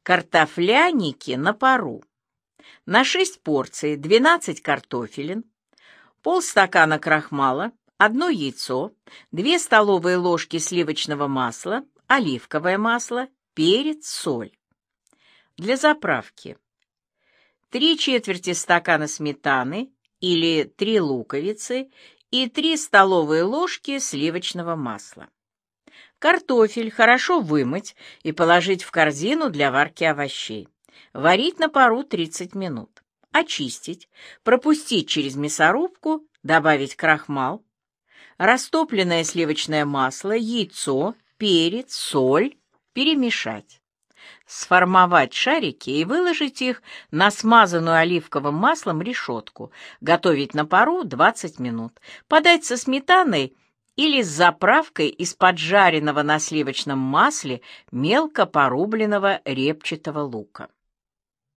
Картофляники на пару. На 6 порций 12 картофелин, полстакана крахмала, 1 яйцо, 2 столовые ложки сливочного масла, оливковое масло, перец, соль. Для заправки: 3/4 стакана сметаны или 3 луковицы и 3 столовые ложки сливочного масла. Картофель хорошо вымыть и положить в корзину для варки овощей. Варить на пару 30 минут. Очистить, пропустить через мясорубку, добавить крахмал, растопленное сливочное масло, яйцо, перец, соль, перемешать. Сформовать шарики и выложить их на смазанную оливковым маслом решетку. Готовить на пару 20 минут. Подать со сметаной или с заправкой из поджаренного на сливочном масле мелко порубленного репчатого лука.